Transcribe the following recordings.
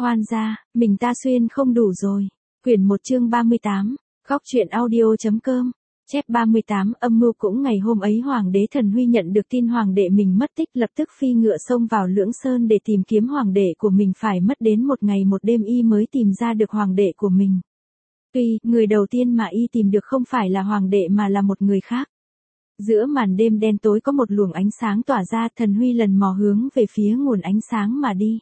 Hoan gia, mình ta xuyên không đủ rồi. Quyển 1 chương 38, Góc truyện audio.com. Chép 38. Âm mưu. Cũng ngày hôm ấy Hoàng đế Thần Huy nhận được tin hoàng đệ mình mất tích, lập tức phi ngựa xông vào Lưỡng Sơn để tìm kiếm hoàng đệ của mình. Phải mất đến một ngày một đêm y mới tìm ra được hoàng đệ của mình. Tuy người đầu tiên mà y tìm được không phải là hoàng đệ mà là một người khác. Giữa màn đêm đen tối có một luồng ánh sáng tỏa ra, Thần Huy lần mò hướng về phía nguồn ánh sáng mà đi.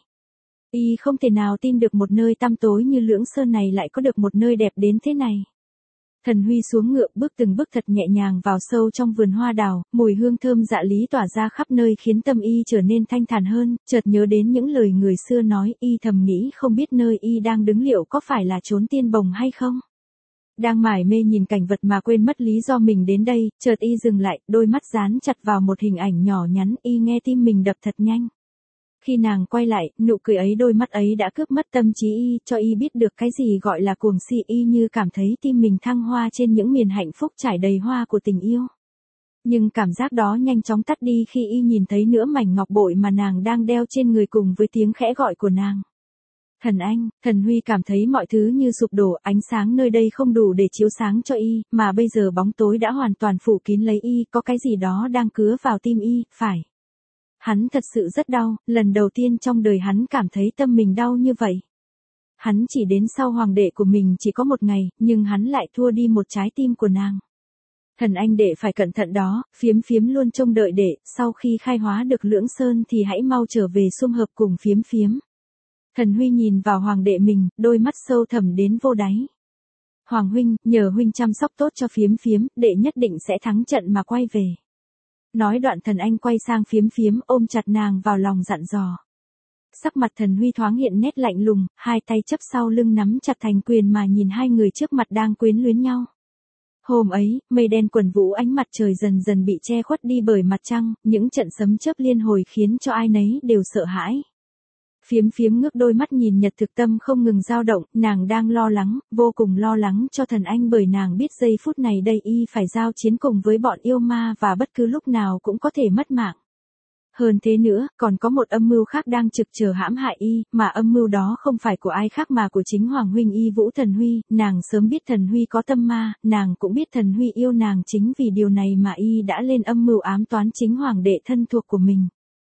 Y không thể nào tin được một nơi tăm tối như Lưỡng Sơn này lại có được một nơi đẹp đến thế này. Thần Huy xuống ngựa, bước từng bước thật nhẹ nhàng vào sâu trong vườn hoa đào, mùi hương thơm dạ lý tỏa ra khắp nơi khiến tâm y trở nên thanh thản hơn, chợt nhớ đến những lời người xưa nói, y thầm nghĩ không biết nơi y đang đứng liệu có phải là chốn tiên bồng hay không. Đang mải mê nhìn cảnh vật mà quên mất lý do mình đến đây, chợt y dừng lại, đôi mắt dán chặt vào một hình ảnh nhỏ nhắn, y nghe tim mình đập thật nhanh. Khi nàng quay lại, nụ cười ấy, đôi mắt ấy đã cướp mất tâm trí y, cho y biết được cái gì gọi là cuồng si. Y như cảm thấy tim mình thăng hoa trên những miền hạnh phúc trải đầy hoa của tình yêu. Nhưng cảm giác đó nhanh chóng tắt đi khi y nhìn thấy nửa mảnh ngọc bội mà nàng đang đeo trên người cùng với tiếng khẽ gọi của nàng. Thần Anh. Thần Huy cảm thấy mọi thứ như sụp đổ, ánh sáng nơi đây không đủ để chiếu sáng cho y, mà bây giờ bóng tối đã hoàn toàn phủ kín lấy y, có cái gì đó đang cứa vào tim y, phải. Hắn thật sự rất đau, lần đầu tiên trong đời hắn cảm thấy tâm mình đau như vậy. Hắn chỉ đến sau hoàng đệ của mình chỉ có một ngày, nhưng hắn lại thua đi một trái tim của nàng. Thần Anh đệ phải cẩn thận đó, Phiếm Phiếm luôn trông đợi đệ, sau khi khai hóa được Lưỡng Sơn thì hãy mau trở về sum hợp cùng Phiếm Phiếm. Thần Huy nhìn vào hoàng đệ mình, đôi mắt sâu thẳm đến vô đáy. Hoàng huynh, nhờ huynh chăm sóc tốt cho Phiếm Phiếm, đệ nhất định sẽ thắng trận mà quay về. Nói đoạn Thần Anh quay sang Phiếm Phiếm, ôm chặt nàng vào lòng dặn dò. Sắc mặt Thần Huy thoáng hiện nét lạnh lùng, hai tay chấp sau lưng nắm chặt thành quyền mà nhìn hai người trước mặt đang quyến luyến nhau. Hôm ấy, mây đen quần vũ, ánh mặt trời dần dần bị che khuất đi bởi mặt trăng, những trận sấm chớp liên hồi khiến cho ai nấy đều sợ hãi. Phiếm Phiếm ngước đôi mắt nhìn Nhật Thực, tâm không ngừng dao động, nàng đang lo lắng, vô cùng lo lắng cho Thần Anh, bởi nàng biết giây phút này đây y phải giao chiến cùng với bọn yêu ma và bất cứ lúc nào cũng có thể mất mạng. Hơn thế nữa, còn có một âm mưu khác đang trực chờ hãm hại y, mà âm mưu đó không phải của ai khác mà của chính Hoàng huynh Y Vũ Thần Huy. Nàng sớm biết Thần Huy có tâm ma, nàng cũng biết Thần Huy yêu nàng, chính vì điều này mà y đã lên âm mưu ám toán chính hoàng đệ thân thuộc của mình.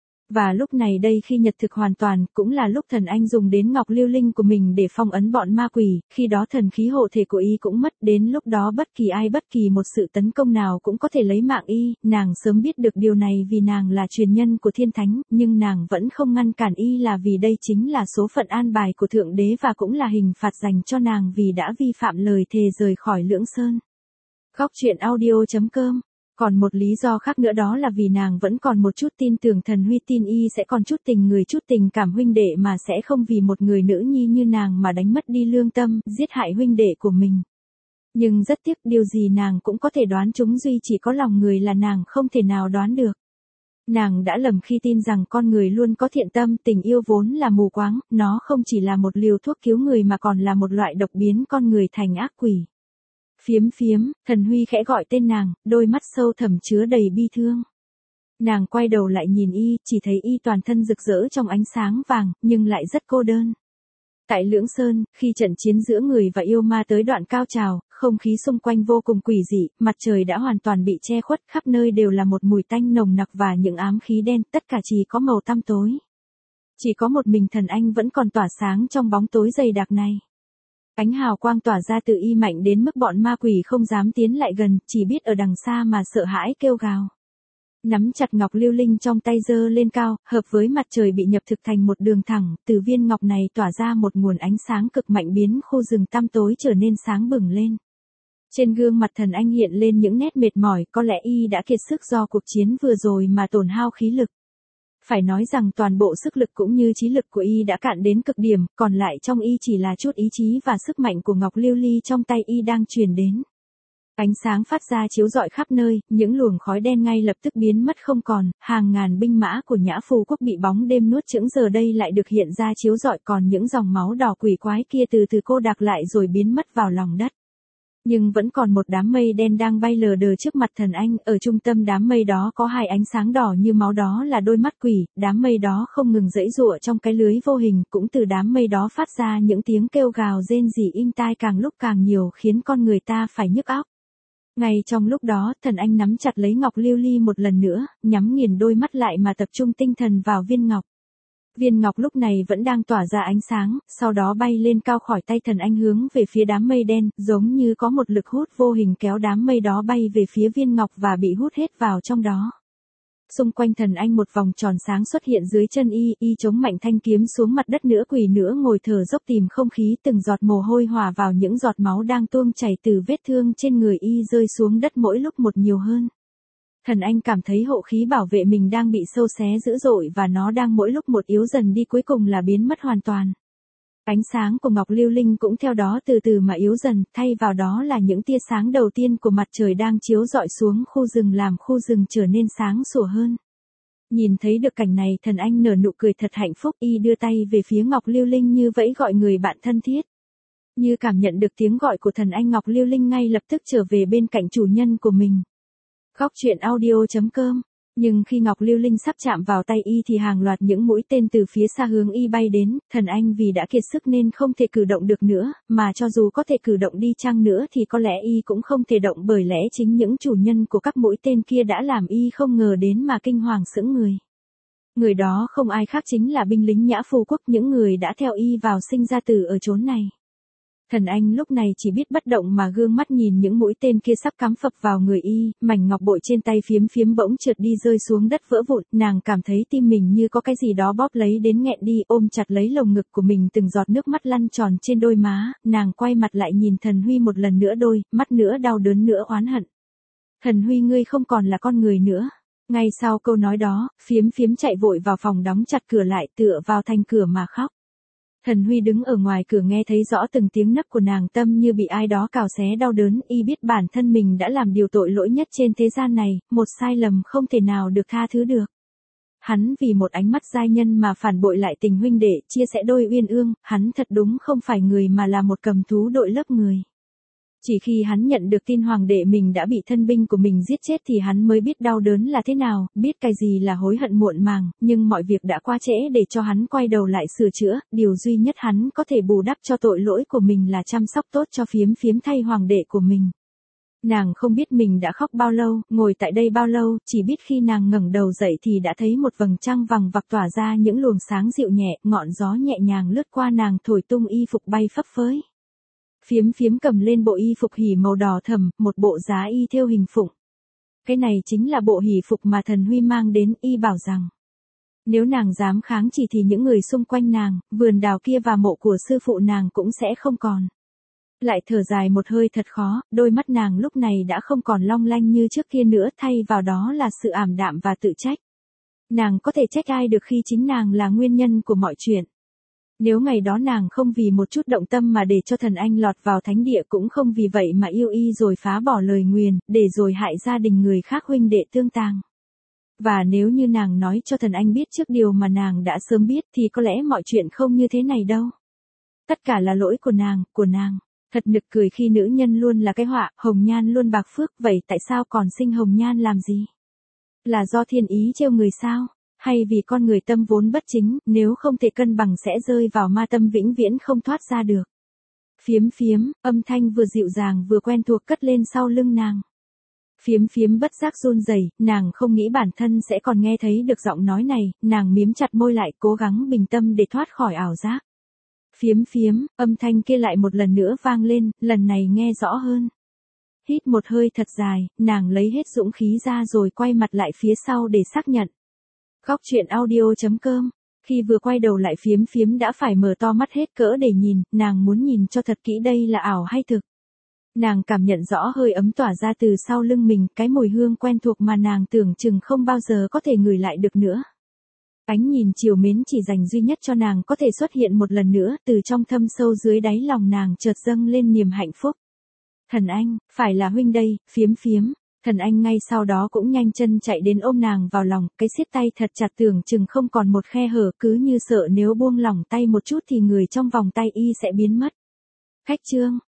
Và lúc này đây khi Nhật Thực hoàn toàn, cũng là lúc Thần Anh dùng đến ngọc lưu linh của mình để phong ấn bọn ma quỷ, khi đó thần khí hộ thể của y cũng mất, đến lúc đó bất kỳ ai, bất kỳ một sự tấn công nào cũng có thể lấy mạng y. Nàng sớm biết được điều này vì nàng là truyền nhân của thiên thánh, nhưng nàng vẫn không ngăn cản y, là vì đây chính là số phận an bài của Thượng Đế và cũng là hình phạt dành cho nàng vì đã vi phạm lời thề rời khỏi Lưỡng Sơn. Góc truyện audio.com. Còn một lý do khác nữa, đó là vì nàng vẫn còn một chút tin tưởng Thần Huy, tin y sẽ còn chút tình người, chút tình cảm huynh đệ, mà sẽ không vì một người nữ nhi như nàng mà đánh mất đi lương tâm, giết hại huynh đệ của mình. Nhưng rất tiếc, điều gì nàng cũng có thể đoán trúng, duy chỉ có lòng người là nàng không thể nào đoán được. Nàng đã lầm khi tin rằng con người luôn có thiện tâm, tình yêu vốn là mù quáng, nó không chỉ là một liều thuốc cứu người mà còn là một loại độc biến con người thành ác quỷ. Phiếm Phiếm. Thần Huy khẽ gọi tên nàng, đôi mắt sâu thẳm chứa đầy bi thương. Nàng quay đầu lại nhìn y, chỉ thấy y toàn thân rực rỡ trong ánh sáng vàng, nhưng lại rất cô đơn. Tại Lưỡng Sơn, khi trận chiến giữa người và yêu ma tới đoạn cao trào, không khí xung quanh vô cùng quỷ dị, mặt trời đã hoàn toàn bị che khuất, khắp nơi đều là một mùi tanh nồng nặc và những ám khí đen, tất cả chỉ có màu tăm tối. Chỉ có một mình Thần Anh vẫn còn tỏa sáng trong bóng tối dày đặc này. Ánh hào quang tỏa ra từ y mạnh đến mức bọn ma quỷ không dám tiến lại gần, chỉ biết ở đằng xa mà sợ hãi kêu gào. Nắm chặt ngọc lưu linh trong tay giơ lên cao, hợp với mặt trời bị nhập thực thành một đường thẳng, từ viên ngọc này tỏa ra một nguồn ánh sáng cực mạnh biến khu rừng tăm tối trở nên sáng bừng lên. Trên gương mặt Thần Anh hiện lên những nét mệt mỏi, có lẽ y đã kiệt sức do cuộc chiến vừa rồi mà tổn hao khí lực. Phải nói rằng toàn bộ sức lực cũng như trí lực của y đã cạn đến cực điểm, còn lại trong y chỉ là chút ý chí và sức mạnh của ngọc lưu ly trong tay y đang truyền đến. Ánh sáng phát ra chiếu rọi khắp nơi, những luồng khói đen ngay lập tức biến mất không còn, hàng ngàn binh mã của Nhã Phù quốc bị bóng đêm nuốt chửng giờ đây lại được hiện ra chiếu rọi, còn những dòng máu đỏ quỷ quái kia từ từ cô đặc lại rồi biến mất vào lòng đất. Nhưng vẫn còn một đám mây đen đang bay lờ đờ trước mặt thần anh, ở trung tâm đám mây đó có hai ánh sáng đỏ như máu, đó là đôi mắt quỷ, đám mây đó không ngừng giãy giụa trong cái lưới vô hình, cũng từ đám mây đó phát ra những tiếng kêu gào rên rỉ inh tai càng lúc càng nhiều khiến con người ta phải nhức óc. Ngay trong lúc đó, thần anh nắm chặt lấy ngọc lưu ly một lần nữa, nhắm nghiền đôi mắt lại mà tập trung tinh thần vào viên ngọc. Viên ngọc lúc này vẫn đang tỏa ra ánh sáng, sau đó bay lên cao khỏi tay thần anh hướng về phía đám mây đen, giống như có một lực hút vô hình kéo đám mây đó bay về phía viên ngọc và bị hút hết vào trong đó. Xung quanh thần anh một vòng tròn sáng xuất hiện dưới chân y chống mạnh thanh kiếm xuống mặt đất, nữa quỳ nữa ngồi thở dốc tìm không khí, từng giọt mồ hôi hòa vào những giọt máu đang tuôn chảy từ vết thương trên người y rơi xuống đất mỗi lúc một nhiều hơn. Thần anh cảm thấy hộ khí bảo vệ mình đang bị xâu xé dữ dội và nó đang mỗi lúc một yếu dần đi, cuối cùng là biến mất hoàn toàn. Ánh sáng của ngọc lưu linh cũng theo đó từ từ mà yếu dần, thay vào đó là những tia sáng đầu tiên của mặt trời đang chiếu rọi xuống khu rừng làm khu rừng trở nên sáng sủa hơn. Nhìn thấy được cảnh này, thần anh nở nụ cười thật hạnh phúc, y đưa tay về phía ngọc lưu linh như vẫy gọi người bạn thân thiết. Như cảm nhận được tiếng gọi của thần anh, ngọc lưu linh ngay lập tức trở về bên cạnh chủ nhân của mình. Góc truyện audio.com. Nhưng khi ngọc lưu linh sắp chạm vào tay y thì hàng loạt những mũi tên từ phía xa hướng y bay đến, thần anh vì đã kiệt sức nên không thể cử động được nữa, mà cho dù có thể cử động đi chăng nữa thì có lẽ y cũng không thể động, bởi lẽ chính những chủ nhân của các mũi tên kia đã làm y không ngờ đến mà kinh hoàng sững người. Người đó không ai khác chính là binh lính Nhã Phù Quốc, những người đã theo y vào sinh ra tử ở chốn này. Thần anh lúc này chỉ biết bất động mà gương mắt nhìn những mũi tên kia sắp cắm phập vào người y, mảnh ngọc bội trên tay phiếm phiếm bỗng trượt đi rơi xuống đất vỡ vụn, nàng cảm thấy tim mình như có cái gì đó bóp lấy đến nghẹn đi, ôm chặt lấy lồng ngực của mình, từng giọt nước mắt lăn tròn trên đôi má, nàng quay mặt lại nhìn Thần Huy một lần nữa, đôi mắt nữa đau đớn nữa oán hận. Thần Huy, ngươi không còn là con người nữa. Ngay sau câu nói đó, phiếm phiếm chạy vội vào phòng đóng chặt cửa lại, tựa vào thành cửa mà khóc. Thần Huy đứng ở ngoài cửa nghe thấy rõ từng tiếng nấc của nàng, tâm như bị ai đó cào xé đau đớn, y biết bản thân mình đã làm điều tội lỗi nhất trên thế gian này, một sai lầm không thể nào được tha thứ được. Hắn vì một ánh mắt giai nhân mà phản bội lại tình huynh đệ, chia sẻ đôi uyên ương, hắn thật đúng không phải người mà là một cầm thú đội lớp người. Chỉ khi hắn nhận được tin hoàng đệ mình đã bị thân binh của mình giết chết thì hắn mới biết đau đớn là thế nào, biết cái gì là hối hận muộn màng, nhưng mọi việc đã quá trễ để cho hắn quay đầu lại sửa chữa, điều duy nhất hắn có thể bù đắp cho tội lỗi của mình là chăm sóc tốt cho phiếm phiếm thay hoàng đệ của mình. Nàng không biết mình đã khóc bao lâu, ngồi tại đây bao lâu, chỉ biết khi nàng ngẩng đầu dậy thì đã thấy một vầng trăng vằng vặc tỏa ra những luồng sáng dịu nhẹ, ngọn gió nhẹ nhàng lướt qua nàng thổi tung y phục bay phấp phới. Phiếm phiếm cầm lên bộ y phục hỉ màu đỏ thẫm, một bộ giá y thêu hình phụng. Cái này chính là bộ hỉ phục mà Thần Huy mang đến, y bảo rằng nếu nàng dám kháng chỉ thì những người xung quanh nàng, vườn đào kia và mộ của sư phụ nàng cũng sẽ không còn. Lại thở dài một hơi thật khó, đôi mắt nàng lúc này đã không còn long lanh như trước kia nữa, thay vào đó là sự ảm đạm và tự trách. Nàng có thể trách ai được khi chính nàng là nguyên nhân của mọi chuyện. Nếu ngày đó nàng không vì một chút động tâm mà để cho thần anh lọt vào thánh địa, cũng không vì vậy mà yêu y rồi phá bỏ lời nguyền, để rồi hại gia đình người khác huynh đệ tương tang. Và nếu như nàng nói cho thần anh biết trước điều mà nàng đã sớm biết thì có lẽ mọi chuyện không như thế này đâu. Tất cả là lỗi của nàng, của nàng. Thật nực cười khi nữ nhân luôn là cái họa, hồng nhan luôn bạc phước, vậy tại sao còn sinh hồng nhan làm gì? Là do thiên ý trêu người sao? Hay vì con người tâm vốn bất chính, nếu không thể cân bằng sẽ rơi vào ma tâm vĩnh viễn không thoát ra được. Phiếm phiếm, âm thanh vừa dịu dàng vừa quen thuộc cất lên sau lưng nàng. Phiếm phiếm bất giác run rẩy, nàng không nghĩ bản thân sẽ còn nghe thấy được giọng nói này, nàng mím chặt môi lại cố gắng bình tâm để thoát khỏi ảo giác. Phiếm phiếm, âm thanh kia lại một lần nữa vang lên, lần này nghe rõ hơn. Hít một hơi thật dài, nàng lấy hết dũng khí ra rồi quay mặt lại phía sau để xác nhận. Góc truyện audio.com. Khi vừa quay đầu lại phiếm phiếm đã phải mở to mắt hết cỡ để nhìn, nàng muốn nhìn cho thật kỹ đây là ảo hay thực. Nàng cảm nhận rõ hơi ấm tỏa ra từ sau lưng mình, cái mùi hương quen thuộc mà nàng tưởng chừng không bao giờ có thể ngửi lại được nữa. Ánh nhìn trìu mến chỉ dành duy nhất cho nàng có thể xuất hiện một lần nữa, từ trong thâm sâu dưới đáy lòng nàng chợt dâng lên niềm hạnh phúc. Thần anh, phải là huynh đây, phiếm phiếm. Thần anh ngay sau đó cũng nhanh chân chạy đến ôm nàng vào lòng, cái siết tay thật chặt tưởng chừng không còn một khe hở, cứ như sợ nếu buông lỏng tay một chút thì người trong vòng tay y sẽ biến mất. Khách chương.